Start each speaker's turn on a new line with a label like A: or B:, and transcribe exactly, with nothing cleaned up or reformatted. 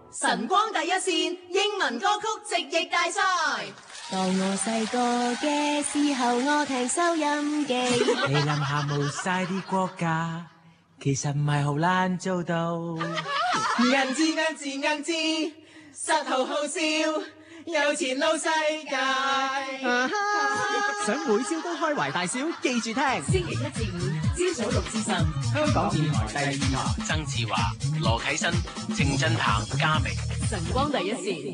A: 晨光第一線英文歌曲直譯大賽。
B: 當我細個嘅時候，我聽收音機。
C: 你諗下冇晒啲國家，其實唔係好難做到。
A: 硬字硬字硬字，實好好笑，有錢撈世界。
D: 啊、想每朝都開懷大笑，記住聽。
A: 星期一至五朝早六至十，香港電台第二台。
C: 曾志華、羅啟新、鄭振鵬、嘉明。
A: 晨光第一線。